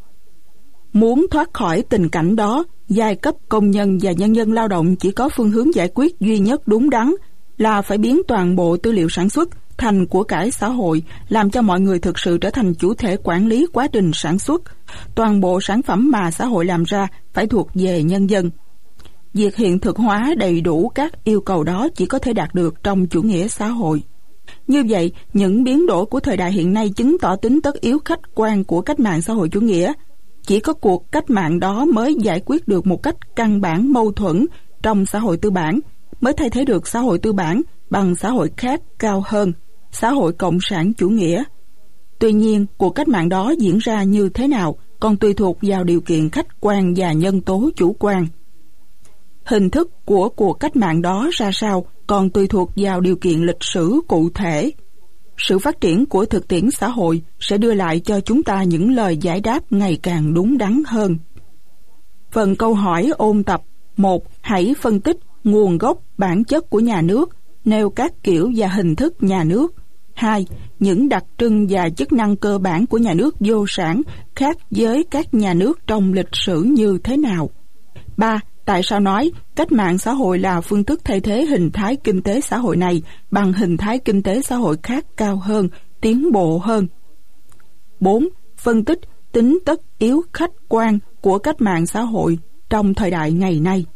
Muốn thoát khỏi tình cảnh đó, giai cấp công nhân và nhân dân lao động chỉ có phương hướng giải quyết duy nhất đúng đắn là phải biến toàn bộ tư liệu sản xuất thành của cải xã hội, làm cho mọi người thực sự trở thành chủ thể quản lý quá trình sản xuất. Toàn bộ sản phẩm mà xã hội làm ra phải thuộc về nhân dân. Việc hiện thực hóa đầy đủ các yêu cầu đó chỉ có thể đạt được trong chủ nghĩa xã hội. Như vậy, những biến đổi của thời đại hiện nay chứng tỏ tính tất yếu khách quan của cách mạng xã hội chủ nghĩa. Chỉ có cuộc cách mạng đó mới giải quyết được một cách căn bản mâu thuẫn trong xã hội tư bản, mới thay thế được xã hội tư bản bằng xã hội khác cao hơn, xã hội cộng sản chủ nghĩa. Tuy nhiên, cuộc cách mạng đó diễn ra như thế nào còn tùy thuộc vào điều kiện khách quan và nhân tố chủ quan. Hình thức của cuộc cách mạng đó ra sao còn tùy thuộc vào điều kiện lịch sử cụ thể. Sự phát triển của thực tiễn xã hội sẽ đưa lại cho chúng ta những lời giải đáp ngày càng đúng đắn hơn. Phần câu hỏi ôn tập: 1. Hãy phân tích nguồn gốc, bản chất của nhà nước, nêu các kiểu và hình thức nhà nước. 2. Những đặc trưng và chức năng cơ bản của nhà nước vô sản khác với các nhà nước trong lịch sử như thế nào? 3. Tại sao nói cách mạng xã hội là phương thức thay thế hình thái kinh tế xã hội này bằng hình thái kinh tế xã hội khác cao hơn, tiến bộ hơn? 4. Phân tích tính tất yếu khách quan của cách mạng xã hội trong thời đại ngày nay.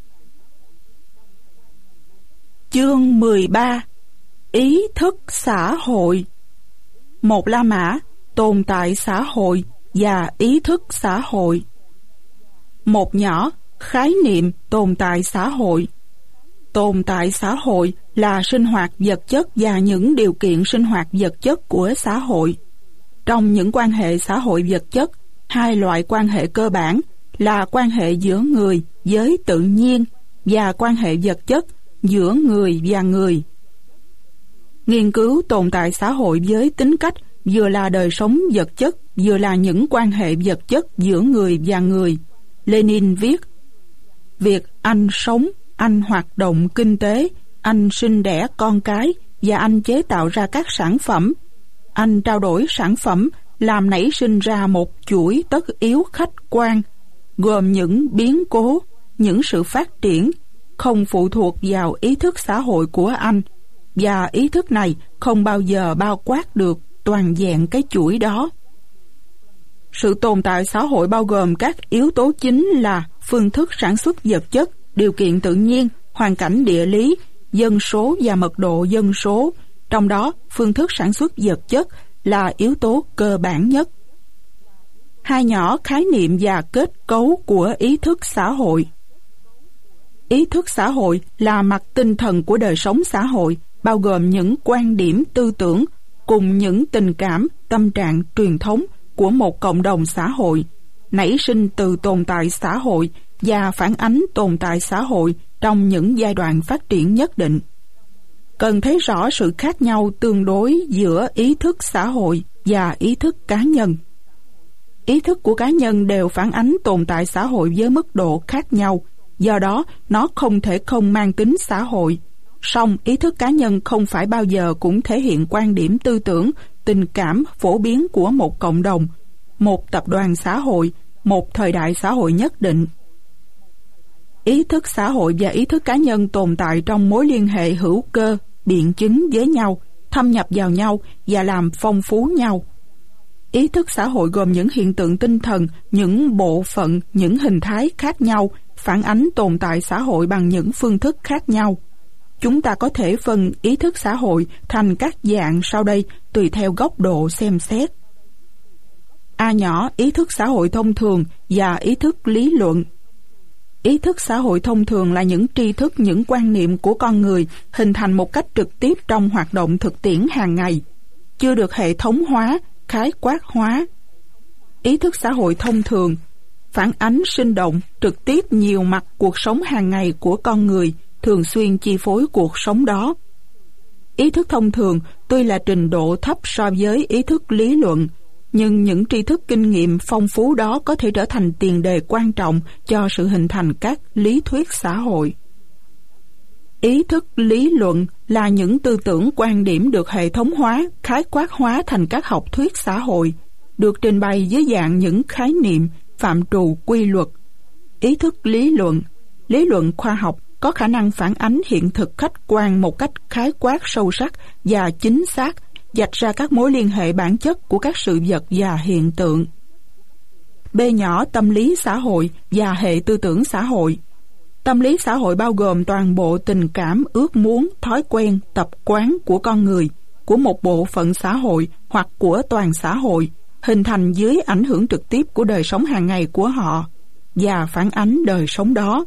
Chương 13. Ý thức xã hội. Một La Mã: tồn tại xã hội và ý thức xã hội. Một Nhỏ: khái niệm tồn tại xã hội. Tồn tại xã hội là sinh hoạt vật chất và những điều kiện sinh hoạt vật chất của xã hội. Trong những quan hệ xã hội vật chất, hai loại quan hệ cơ bản là quan hệ giữa người với tự nhiên và quan hệ vật chất giữa người và người. Nghiên cứu tồn tại xã hội với tính cách vừa là đời sống vật chất, vừa là những quan hệ vật chất giữa người và người. Lenin viết: việc anh sống, anh hoạt động kinh tế, anh sinh đẻ con cái và anh chế tạo ra các sản phẩm. Anh trao đổi sản phẩm làm nảy sinh ra một chuỗi tất yếu khách quan, gồm những biến cố, những sự phát triển, không phụ thuộc vào ý thức xã hội của anh, và ý thức này không bao giờ bao quát được toàn vẹn cái chuỗi đó. Sự tồn tại xã hội bao gồm các yếu tố chính là phương thức sản xuất vật chất, điều kiện tự nhiên, hoàn cảnh địa lý, dân số và mật độ dân số, trong đó phương thức sản xuất vật chất là yếu tố cơ bản nhất. Hai nhỏ khái niệm và kết cấu của ý thức xã hội. Ý thức xã hội là mặt tinh thần của đời sống xã hội, bao gồm những quan điểm tư tưởng cùng những tình cảm, tâm trạng truyền thống của một cộng đồng xã hội, nảy sinh từ tồn tại xã hội và phản ánh tồn tại xã hội trong những giai đoạn phát triển nhất định. Cần thấy rõ sự khác nhau tương đối giữa ý thức xã hội và ý thức cá nhân. Ý thức của cá nhân đều phản ánh tồn tại xã hội với mức độ khác nhau, do đó nó không thể không mang tính xã hội. Song ý thức cá nhân không phải bao giờ cũng thể hiện quan điểm tư tưởng, tình cảm phổ biến của một cộng đồng, một tập đoàn xã hội, một thời đại xã hội nhất định. Ý thức xã hội và ý thức cá nhân tồn tại trong mối liên hệ hữu cơ, biện chứng với nhau, thâm nhập vào nhau và làm phong phú nhau. Ý thức xã hội gồm những hiện tượng tinh thần, những bộ phận, những hình thái khác nhau, phản ánh tồn tại xã hội bằng những phương thức khác nhau. Chúng ta có thể phân ý thức xã hội thành các dạng sau đây tùy theo góc độ xem xét. A nhỏ, ý thức xã hội thông thường và ý thức lý luận. Ý thức xã hội thông thường là những tri thức, những quan niệm của con người hình thành một cách trực tiếp trong hoạt động thực tiễn hàng ngày, chưa được hệ thống hóa, khái quát hóa. Ý thức xã hội thông thường phản ánh sinh động, trực tiếp nhiều mặt cuộc sống hàng ngày của con người, thường xuyên chi phối cuộc sống đó. Ý thức thông thường tuy là trình độ thấp so với ý thức lý luận, nhưng những tri thức kinh nghiệm phong phú đó có thể trở thành tiền đề quan trọng cho sự hình thành các lý thuyết xã hội. Ý thức lý luận là những tư tưởng quan điểm được hệ thống hóa, khái quát hóa thành các học thuyết xã hội, được trình bày dưới dạng những khái niệm, phạm trù, quy luật. Ý thức lý luận khoa học có khả năng phản ánh hiện thực khách quan một cách khái quát sâu sắc và chính xác, vạch ra các mối liên hệ bản chất của các sự vật và hiện tượng. B nhỏ, tâm lý xã hội và hệ tư tưởng xã hội. Tâm lý xã hội bao gồm toàn bộ tình cảm, ước muốn, thói quen, tập quán của con người, của một bộ phận xã hội hoặc của toàn xã hội, hình thành dưới ảnh hưởng trực tiếp của đời sống hàng ngày của họ và phản ánh đời sống đó.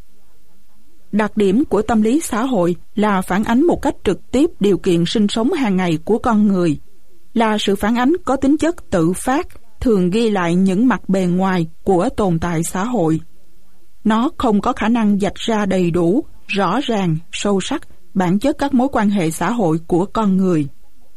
Đặc điểm của tâm lý xã hội là phản ánh một cách trực tiếp điều kiện sinh sống hàng ngày của con người, là sự phản ánh có tính chất tự phát, thường ghi lại những mặt bề ngoài của tồn tại xã hội. Nó không có khả năng vạch ra đầy đủ, rõ ràng, sâu sắc bản chất các mối quan hệ xã hội của con người.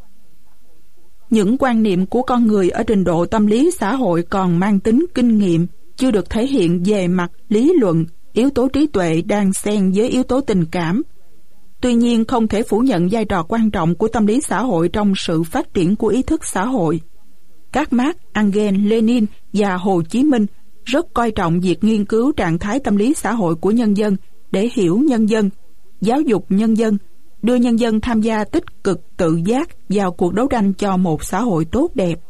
Những quan niệm của con người ở trình độ tâm lý xã hội còn mang tính kinh nghiệm, chưa được thể hiện về mặt lý luận, yếu tố trí tuệ đang xen với yếu tố tình cảm. Tuy nhiên, không thể phủ nhận vai trò quan trọng của tâm lý xã hội trong sự phát triển của ý thức xã hội. Các Marx, Engels, Lenin và Hồ Chí Minh rất coi trọng việc nghiên cứu trạng thái tâm lý xã hội của nhân dân để hiểu nhân dân, giáo dục nhân dân, đưa nhân dân tham gia tích cực tự giác vào cuộc đấu tranh cho một xã hội tốt đẹp.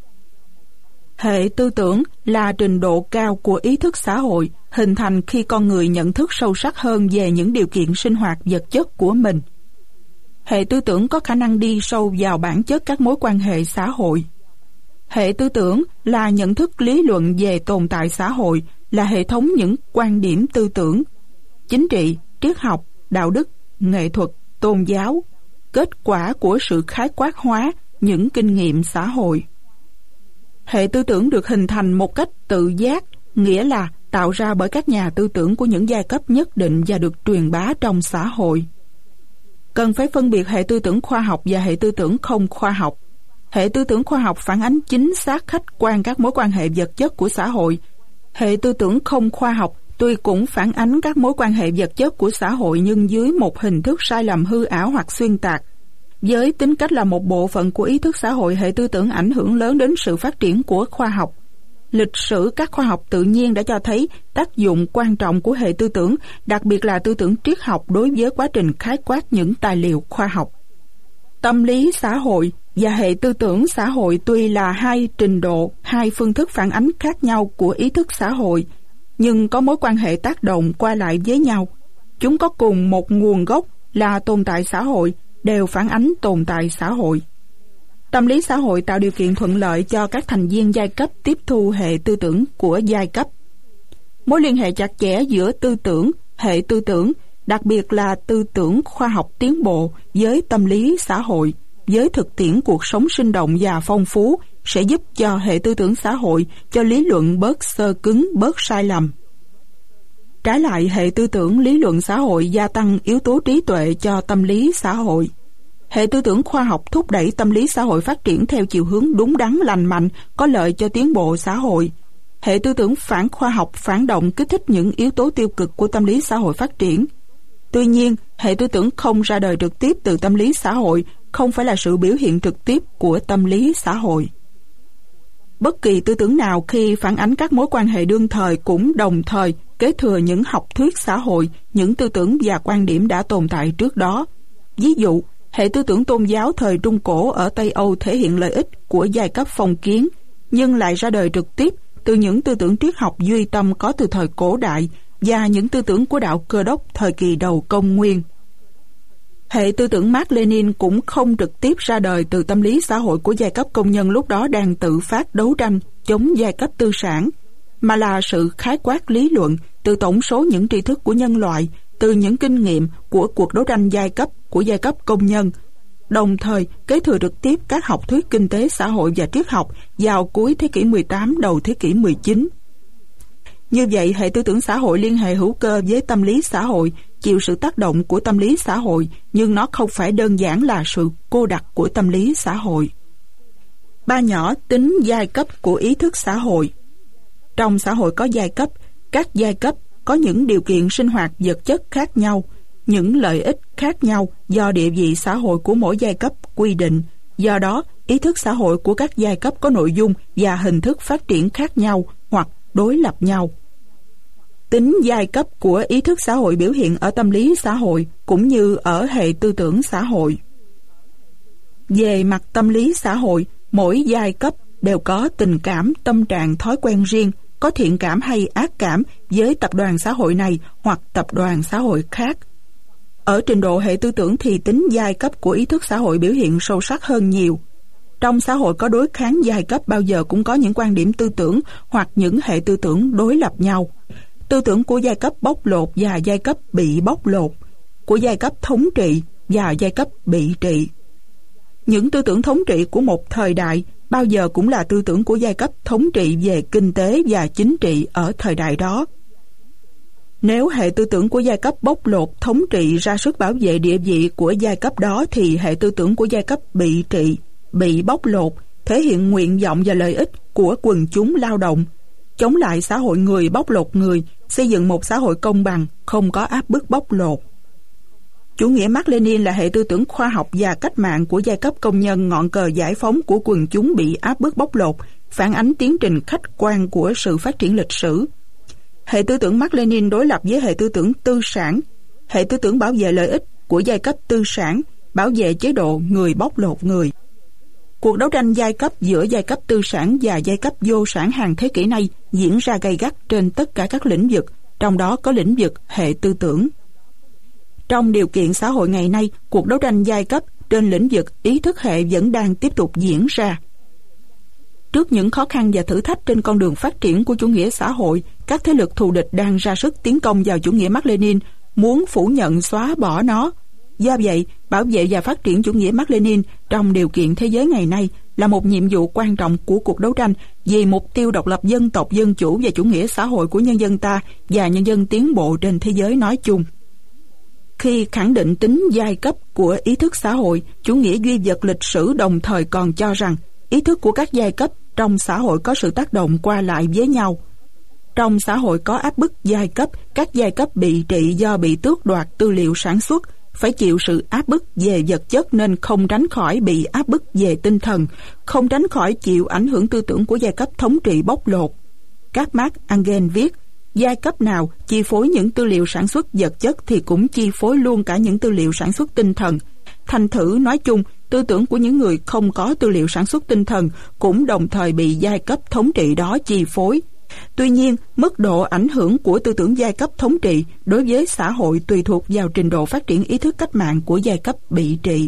Hệ tư tưởng là trình độ cao của ý thức xã hội, hình thành khi con người nhận thức sâu sắc hơn về những điều kiện sinh hoạt vật chất của mình. Hệ tư tưởng có khả năng đi sâu vào bản chất các mối quan hệ xã hội. Hệ tư tưởng là nhận thức lý luận về tồn tại xã hội, là hệ thống những quan điểm tư tưởng, chính trị, triết học, đạo đức, nghệ thuật, tôn giáo, kết quả của sự khái quát hóa những kinh nghiệm xã hội. Hệ tư tưởng được hình thành một cách tự giác, nghĩa là tạo ra bởi các nhà tư tưởng của những giai cấp nhất định và được truyền bá trong xã hội. Cần phải phân biệt hệ tư tưởng khoa học và hệ tư tưởng không khoa học. Hệ tư tưởng khoa học phản ánh chính xác khách quan các mối quan hệ vật chất của xã hội. Hệ tư tưởng không khoa học tuy cũng phản ánh các mối quan hệ vật chất của xã hội nhưng dưới một hình thức sai lầm hư ảo hoặc xuyên tạc. Với tính cách là một bộ phận của ý thức xã hội, hệ tư tưởng ảnh hưởng lớn đến sự phát triển của khoa học. Lịch sử các khoa học tự nhiên đã cho thấy tác dụng quan trọng của hệ tư tưởng, đặc biệt là tư tưởng triết học đối với quá trình khái quát những tài liệu khoa học. Tâm lý xã hội và hệ tư tưởng xã hội tuy là hai trình độ, hai phương thức phản ánh khác nhau của ý thức xã hội, nhưng có mối quan hệ tác động qua lại với nhau. Chúng có cùng một nguồn gốc là tồn tại xã hội, đều phản ánh tồn tại xã hội. Tâm lý xã hội tạo điều kiện thuận lợi cho các thành viên giai cấp tiếp thu hệ tư tưởng của giai cấp. Mối liên hệ chặt chẽ giữa tư tưởng, hệ tư tưởng, đặc biệt là tư tưởng khoa học tiến bộ với tâm lý xã hội, với thực tiễn cuộc sống sinh động và phong phú sẽ giúp cho hệ tư tưởng xã hội, cho lý luận bớt xơ cứng, bớt sai lầm. Trái lại, hệ tư tưởng lý luận xã hội gia tăng yếu tố trí tuệ cho tâm lý xã hội. Hệ tư tưởng khoa học thúc đẩy tâm lý xã hội phát triển theo chiều hướng đúng đắn, lành mạnh, có lợi cho tiến bộ xã hội. Hệ tư tưởng phản khoa học phản động kích thích những yếu tố tiêu cực của tâm lý xã hội phát triển. Tuy nhiên, hệ tư tưởng không ra đời trực tiếp từ tâm lý xã hội, không phải là sự biểu hiện trực tiếp của tâm lý xã hội. Bất kỳ tư tưởng nào khi phản ánh các mối quan hệ đương thời cũng đồng thời kế thừa những học thuyết xã hội, những tư tưởng và quan điểm đã tồn tại trước đó. Ví dụ, hệ tư tưởng tôn giáo thời Trung Cổ ở Tây Âu thể hiện lợi ích của giai cấp phong kiến, nhưng lại ra đời trực tiếp từ những tư tưởng triết học duy tâm có từ thời cổ đại và những tư tưởng của đạo Cơ đốc thời kỳ đầu công nguyên. Hệ tư tưởng Mác Lênin cũng không trực tiếp ra đời từ tâm lý xã hội của giai cấp công nhân lúc đó đang tự phát đấu tranh chống giai cấp tư sản, mà là sự khái quát lý luận từ tổng số những tri thức của nhân loại, từ những kinh nghiệm của cuộc đấu tranh giai cấp của giai cấp công nhân, đồng thời kế thừa trực tiếp các học thuyết kinh tế xã hội và triết học vào cuối thế kỷ 18, đầu thế kỷ 19. Như vậy, hệ tư tưởng xã hội liên hệ hữu cơ với tâm lý xã hội, chịu sự tác động của tâm lý xã hội, nhưng nó không phải đơn giản là sự cô đặc của tâm lý xã hội. Ba nhỏ tính giai cấp của ý thức xã hội. Trong xã hội có giai cấp, các giai cấp có những điều kiện sinh hoạt vật chất khác nhau, những lợi ích khác nhau do địa vị xã hội của mỗi giai cấp quy định. Do đó, ý thức xã hội của các giai cấp có nội dung và hình thức phát triển khác nhau hoặc đối lập nhau. Tính giai cấp của ý thức xã hội biểu hiện ở tâm lý xã hội cũng như ở hệ tư tưởng xã hội. Về mặt tâm lý xã hội, mỗi giai cấp đều có tình cảm, tâm trạng, thói quen riêng, có thiện cảm hay ác cảm với tập đoàn xã hội này hoặc tập đoàn xã hội khác. Ở trình độ hệ tư tưởng thì tính giai cấp của ý thức xã hội biểu hiện sâu sắc hơn nhiều. Trong xã hội có đối kháng giai cấp bao giờ cũng có những quan điểm tư tưởng hoặc những hệ tư tưởng đối lập nhau. Tư tưởng của giai cấp bóc lột và giai cấp bị bóc lột, của giai cấp thống trị và giai cấp bị trị. Những tư tưởng thống trị của một thời đại bao giờ cũng là tư tưởng của giai cấp thống trị về kinh tế và chính trị ở thời đại đó. Nếu hệ tư tưởng của giai cấp bóc lột thống trị ra sức bảo vệ địa vị của giai cấp đó thì hệ tư tưởng của giai cấp bị trị, bị bóc lột thể hiện nguyện vọng và lợi ích của quần chúng lao động, chống lại xã hội người bóc lột người, xây dựng một xã hội công bằng, không có áp bức bóc lột. Chủ nghĩa Mác Lênin là hệ tư tưởng khoa học và cách mạng của giai cấp công nhân, ngọn cờ giải phóng của quần chúng bị áp bức bóc lột, phản ánh tiến trình khách quan của sự phát triển lịch sử. Hệ tư tưởng Mác Lênin đối lập với hệ tư tưởng tư sản. Hệ tư tưởng bảo vệ lợi ích của giai cấp tư sản, bảo vệ chế độ người bóc lột người. Cuộc đấu tranh giai cấp giữa giai cấp tư sản và giai cấp vô sản hàng thế kỷ này diễn ra gay gắt trên tất cả các lĩnh vực, trong đó có lĩnh vực hệ tư tưởng. Trong điều kiện xã hội ngày nay, cuộc đấu tranh giai cấp trên lĩnh vực ý thức hệ vẫn đang tiếp tục diễn ra. Trước những khó khăn và thử thách trên con đường phát triển của chủ nghĩa xã hội, các thế lực thù địch đang ra sức tiến công vào chủ nghĩa Mác Lênin, muốn phủ nhận xóa bỏ nó. Do vậy, bảo vệ và phát triển chủ nghĩa Mác Lênin trong điều kiện thế giới ngày nay là một nhiệm vụ quan trọng của cuộc đấu tranh vì mục tiêu độc lập dân tộc, dân chủ và chủ nghĩa xã hội của nhân dân ta và nhân dân tiến bộ trên thế giới nói chung. Khi khẳng định tính giai cấp của ý thức xã hội, chủ nghĩa duy vật lịch sử đồng thời còn cho rằng ý thức của các giai cấp trong xã hội có sự tác động qua lại với nhau. Trong xã hội có áp bức giai cấp, các giai cấp bị trị do bị tước đoạt tư liệu sản xuất, phải chịu sự áp bức về vật chất nên không tránh khỏi bị áp bức về tinh thần, không tránh khỏi chịu ảnh hưởng tư tưởng của giai cấp thống trị bóc lột. Các Marx Engels viết, giai cấp nào chi phối những tư liệu sản xuất vật chất thì cũng chi phối luôn cả những tư liệu sản xuất tinh thần. Thành thử nói chung, tư tưởng của những người không có tư liệu sản xuất tinh thần cũng đồng thời bị giai cấp thống trị đó chi phối. Tuy nhiên, mức độ ảnh hưởng của tư tưởng giai cấp thống trị đối với xã hội tùy thuộc vào trình độ phát triển ý thức cách mạng của giai cấp bị trị.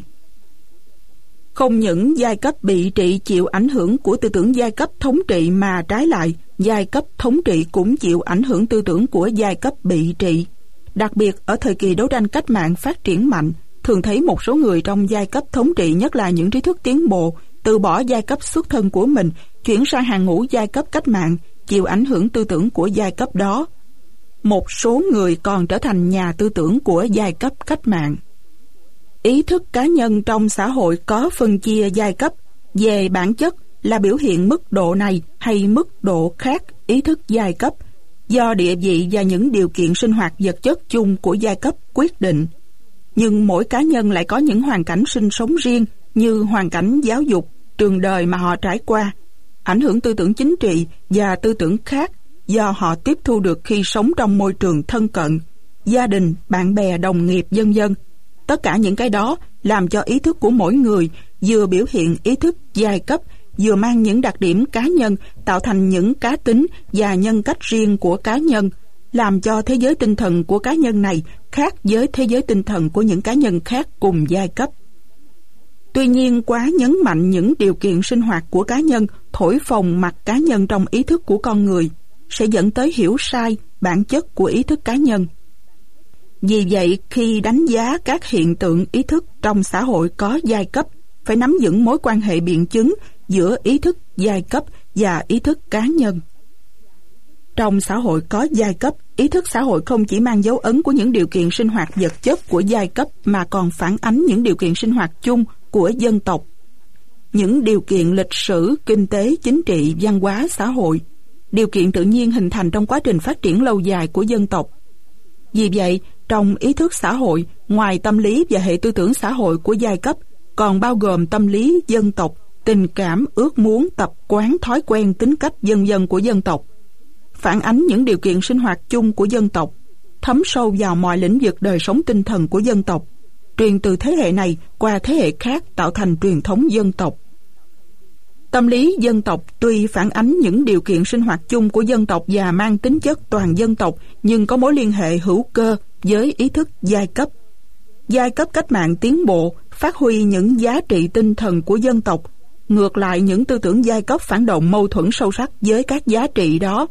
Không những giai cấp bị trị chịu ảnh hưởng của tư tưởng giai cấp thống trị mà trái lại, giai cấp thống trị cũng chịu ảnh hưởng tư tưởng của giai cấp bị trị. Đặc biệt ở thời kỳ đấu tranh cách mạng phát triển mạnh, thường thấy một số người trong giai cấp thống trị, nhất là những trí thức tiến bộ, từ bỏ giai cấp xuất thân của mình, chuyển sang hàng ngũ giai cấp cách mạng, chịu ảnh hưởng tư tưởng của giai cấp đó. Một số người còn trở thành nhà tư tưởng của giai cấp cách mạng. Ý thức cá nhân trong xã hội có phân chia giai cấp về bản chất là biểu hiện mức độ này hay mức độ khác ý thức giai cấp do địa vị và những điều kiện sinh hoạt vật chất chung của giai cấp quyết định. Nhưng mỗi cá nhân lại có những hoàn cảnh sinh sống riêng như hoàn cảnh giáo dục, trường đời mà họ trải qua, ảnh hưởng tư tưởng chính trị và tư tưởng khác do họ tiếp thu được khi sống trong môi trường thân cận, gia đình, bạn bè, đồng nghiệp, vân vân. Tất cả những cái đó làm cho ý thức của mỗi người vừa biểu hiện ý thức giai cấp, vừa mang những đặc điểm cá nhân, tạo thành những cá tính và nhân cách riêng của cá nhân, làm cho thế giới tinh thần của cá nhân này khác với thế giới tinh thần của những cá nhân khác cùng giai cấp. Tuy nhiên, quá nhấn mạnh những điều kiện sinh hoạt của cá nhân, thổi phồng mặt cá nhân trong ý thức của con người, sẽ dẫn tới hiểu sai bản chất của ý thức cá nhân. Vì vậy, khi đánh giá các hiện tượng ý thức trong xã hội có giai cấp, phải nắm vững mối quan hệ biện chứng giữa ý thức giai cấp và ý thức cá nhân. Trong xã hội có giai cấp, ý thức xã hội không chỉ mang dấu ấn của những điều kiện sinh hoạt vật chất của giai cấp mà còn phản ánh những điều kiện sinh hoạt chung của dân tộc, những điều kiện lịch sử, kinh tế, chính trị, văn hóa, xã hội, điều kiện tự nhiên hình thành trong quá trình phát triển lâu dài của dân tộc. Vì vậy, trong ý thức xã hội, ngoài tâm lý và hệ tư tưởng xã hội của giai cấp, còn bao gồm tâm lý dân tộc, tình cảm, ước muốn, tập quán, thói quen, tính cách vân vân của dân tộc, phản ánh những điều kiện sinh hoạt chung của dân tộc, thấm sâu vào mọi lĩnh vực đời sống tinh thần của dân tộc, truyền từ thế hệ này qua thế hệ khác tạo thành truyền thống dân tộc. Tâm lý dân tộc tuy phản ánh những điều kiện sinh hoạt chung của dân tộc và mang tính chất toàn dân tộc, nhưng có mối liên hệ hữu cơ với ý thức giai cấp. Giai cấp cách mạng tiến bộ phát huy những giá trị tinh thần của dân tộc, ngược lại những tư tưởng giai cấp phản động mâu thuẫn sâu sắc với các giá trị đó.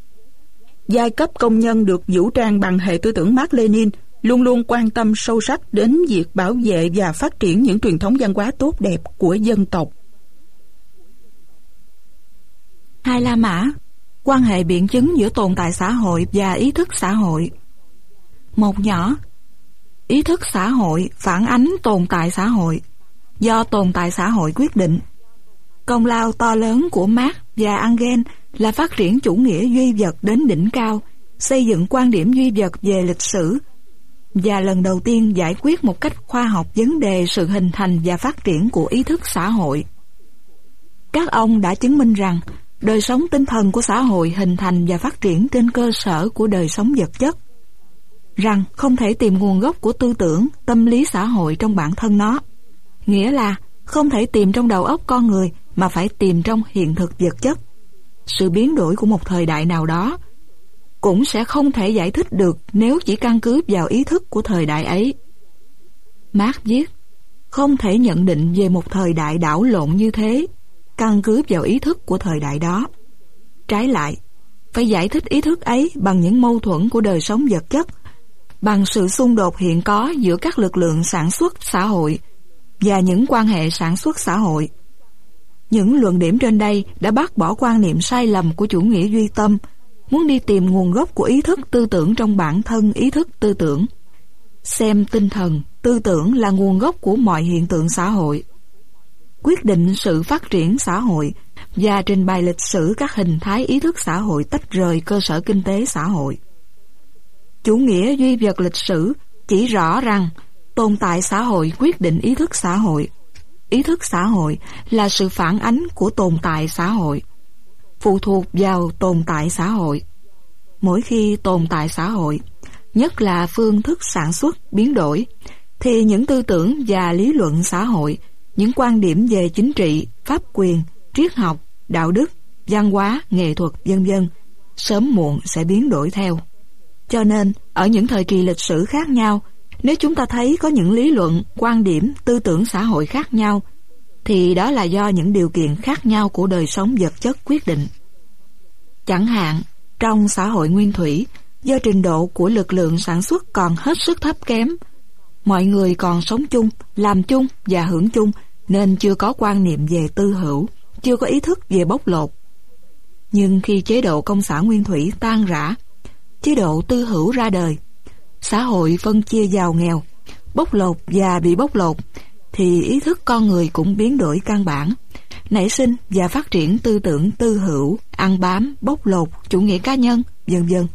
Giai cấp công nhân được vũ trang bằng hệ tư tưởng Mác-Lênin luôn luôn quan tâm sâu sắc đến việc bảo vệ và phát triển những truyền thống văn hóa tốt đẹp của dân tộc. Hai La Mã, quan hệ biện chứng giữa tồn tại xã hội và ý thức xã hội. Một nhỏ, ý thức xã hội phản ánh tồn tại xã hội, do tồn tại xã hội quyết định. Công lao to lớn của Marx và Engels là phát triển chủ nghĩa duy vật đến đỉnh cao, xây dựng quan điểm duy vật về lịch sử, và lần đầu tiên giải quyết một cách khoa học vấn đề sự hình thành và phát triển của ý thức xã hội. Các ông đã chứng minh rằng đời sống tinh thần của xã hội hình thành và phát triển trên cơ sở của đời sống vật chất, rằng không thể tìm nguồn gốc của tư tưởng, tâm lý xã hội trong bản thân nó, nghĩa là không thể tìm trong đầu óc con người mà phải tìm trong hiện thực vật chất. Sự biến đổi của một thời đại nào đó cũng sẽ không thể giải thích được nếu chỉ căn cứ vào ý thức của thời đại ấy. Marx viết, không thể nhận định về một thời đại đảo lộn như thế căn cứ vào ý thức của thời đại đó. Trái lại, phải giải thích ý thức ấy bằng những mâu thuẫn của đời sống vật chất, bằng sự xung đột hiện có giữa các lực lượng sản xuất xã hội và những quan hệ sản xuất xã hội. Những luận điểm trên đây đã bác bỏ quan niệm sai lầm của chủ nghĩa duy tâm, muốn đi tìm nguồn gốc của ý thức tư tưởng trong bản thân ý thức tư tưởng, xem tinh thần, tư tưởng là nguồn gốc của mọi hiện tượng xã hội, quyết định sự phát triển xã hội và trình bày lịch sử các hình thái ý thức xã hội tách rời cơ sở kinh tế xã hội. Chủ nghĩa duy vật lịch sử chỉ rõ rằng tồn tại xã hội quyết định ý thức xã hội. Ý thức xã hội là sự phản ánh của tồn tại xã hội, phụ thuộc vào tồn tại xã hội. Mỗi khi tồn tại xã hội, nhất là phương thức sản xuất biến đổi, thì những tư tưởng và lý luận xã hội, những quan điểm về chính trị, pháp quyền, triết học, đạo đức, văn hóa, nghệ thuật, vân vân, sớm muộn sẽ biến đổi theo. Cho nên, ở những thời kỳ lịch sử khác nhau, nếu chúng ta thấy có những lý luận, quan điểm, tư tưởng xã hội khác nhau, thì đó là do những điều kiện khác nhau của đời sống vật chất quyết định. Chẳng hạn, trong xã hội nguyên thủy, do trình độ của lực lượng sản xuất còn hết sức thấp kém, mọi người còn sống chung, làm chung và hưởng chung, nên chưa có quan niệm về tư hữu, chưa có ý thức về bóc lột. Nhưng khi chế độ công xã nguyên thủy tan rã, chế độ tư hữu ra đời, xã hội phân chia giàu nghèo, bóc lột và bị bóc lột, thì ý thức con người cũng biến đổi căn bản, nảy sinh và phát triển tư tưởng tư hữu, ăn bám, bóc lột, chủ nghĩa cá nhân, vân vân.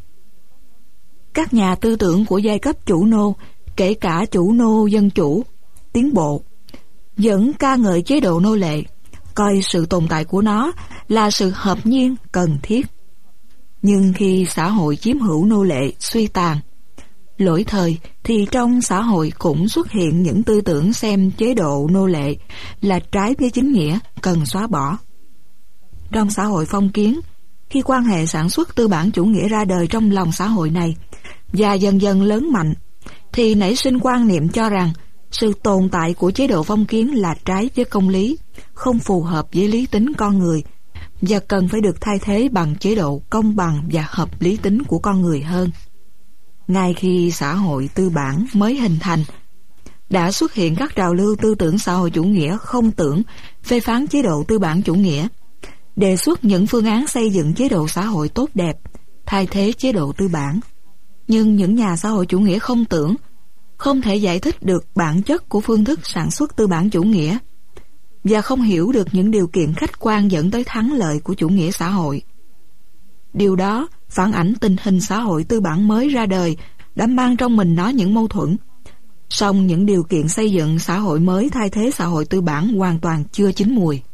Các nhà tư tưởng của giai cấp chủ nô, kể cả chủ nô dân chủ, tiến bộ, vẫn ca ngợi chế độ nô lệ, coi sự tồn tại của nó là sự hợp nhiên cần thiết. Nhưng khi xã hội chiếm hữu nô lệ suy tàn, lỗi thời, thì trong xã hội cũng xuất hiện những tư tưởng xem chế độ nô lệ là trái với chính nghĩa, cần xóa bỏ. Trong xã hội phong kiến, khi quan hệ sản xuất tư bản chủ nghĩa ra đời trong lòng xã hội này và dần dần lớn mạnh, thì nảy sinh quan niệm cho rằng sự tồn tại của chế độ phong kiến là trái với công lý, không phù hợp với lý tính con người, và cần phải được thay thế bằng chế độ công bằng và hợp lý tính của con người hơn. Ngay khi xã hội tư bản mới hình thành, đã xuất hiện các trào lưu tư tưởng xã hội chủ nghĩa không tưởng, phê phán chế độ tư bản chủ nghĩa, đề xuất những phương án xây dựng chế độ xã hội tốt đẹp, thay thế chế độ tư bản. Nhưng những nhà xã hội chủ nghĩa không tưởng không thể giải thích được bản chất của phương thức sản xuất tư bản chủ nghĩa và không hiểu được những điều kiện khách quan dẫn tới thắng lợi của chủ nghĩa xã hội. Điều đó phản ảnh tình hình xã hội tư bản mới ra đời đã mang trong mình nó những mâu thuẫn. Song những điều kiện xây dựng xã hội mới thay thế xã hội tư bản hoàn toàn chưa chín mùi.